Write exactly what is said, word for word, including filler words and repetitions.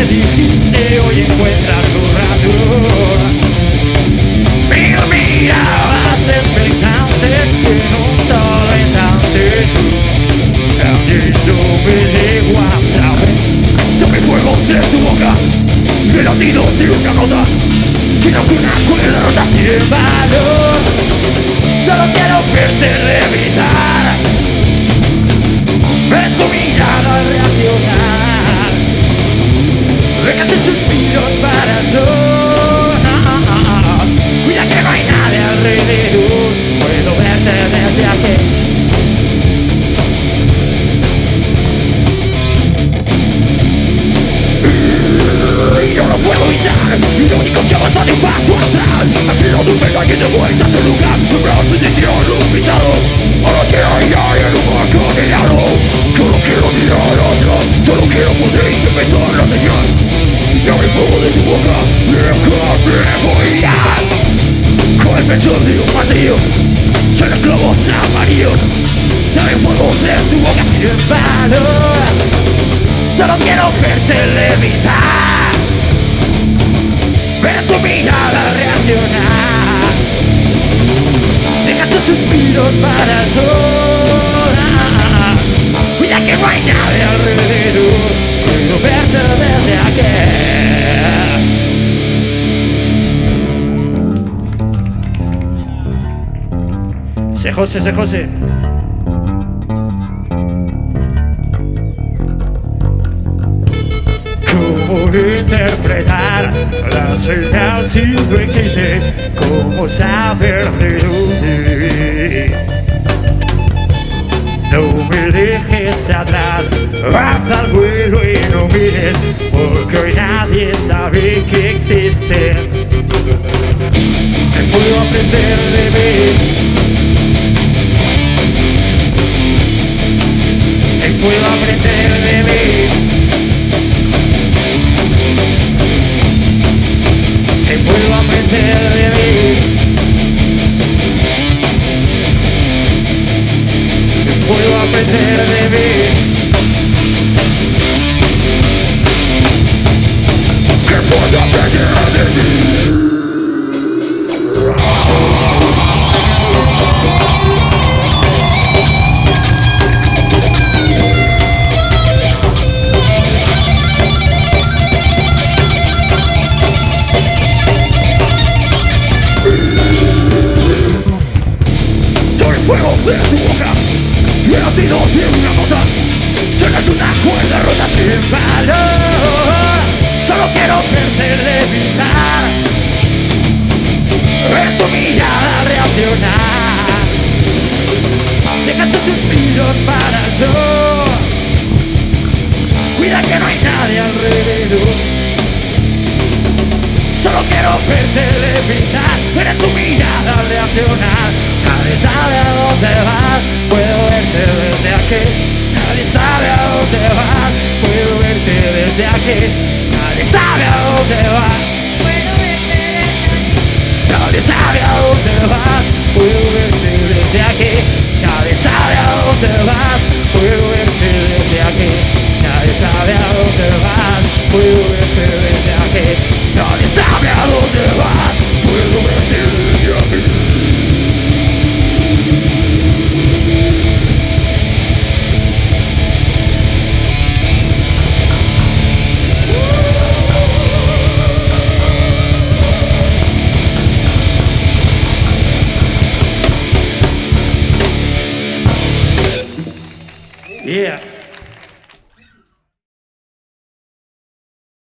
dijiste hoy encuentras tu razón. Mi mirada es expectante en un solo instante. También yo me llego a través. Dame fuego de tu boca, el latido de una gota, sino que una cuerda rota sin valor. Solo quiero verte levitar, ver tu mirada reaccionar. Déjate suspiros para el sol. Cuida que no hay nadie alrededor, puedo verte desde aquí. Yo no puedo evitar, lo único que avanza de un paso atrás. Al filo de un mensaje de vuelta a su lugar, un brazo de tierra pisado. Ahora quiero ir en un barco de helado. Solo quiero mirar atrás, solo quiero poder interpretar la señal. Dame el fuego de tu boca, déjame volar. Con el peso de un martillo, son los globos amarillos. Dame el fuego de tu boca sin valor. Solo quiero verte levitar, ver tu mirada reaccionar. Deja tus suspiros para el sol. Cuida que no hay nadie alrededor, puedo verte desde aquí. Se José, se José. ¿Cómo interpretar la señal si no existe? ¿Cómo saber de dónde? No me dejes atrás, baja al vuelo y no mires, porque hoy nadie sabe que existe. Te puedo aprender de mí, te puedo aprender de mí. Te puedo aprender de mí. Te puedo aprender de mí. Que puedo aprender de mí. Fuego de tu boca, y el latido de una gota, sacas una cuerda rota sin valor. Solo quiero verte levitar, ver tu mirada reaccionar. Deja tus suspiros para el sol. Cuida que no hay nadie alrededor. Solo quiero verte levitar, ver tu mirada reaccionar. Nadie sabe a dónde vas, puedo verte desde aquí. Nadie sabe a dónde vas, puedo verte desde aquí. Nadie sabe a dónde vas, puedo verte desde aquí. Nadie sabe a dónde vas, puedo verte desde aquí. Nadie sabe a dónde vas, puedo verte desde aquí. Nadie sabe a dónde vas, puedo verte desde aquí. Nadie sabe a dónde vas, puedo verte desde aquí. Yeah.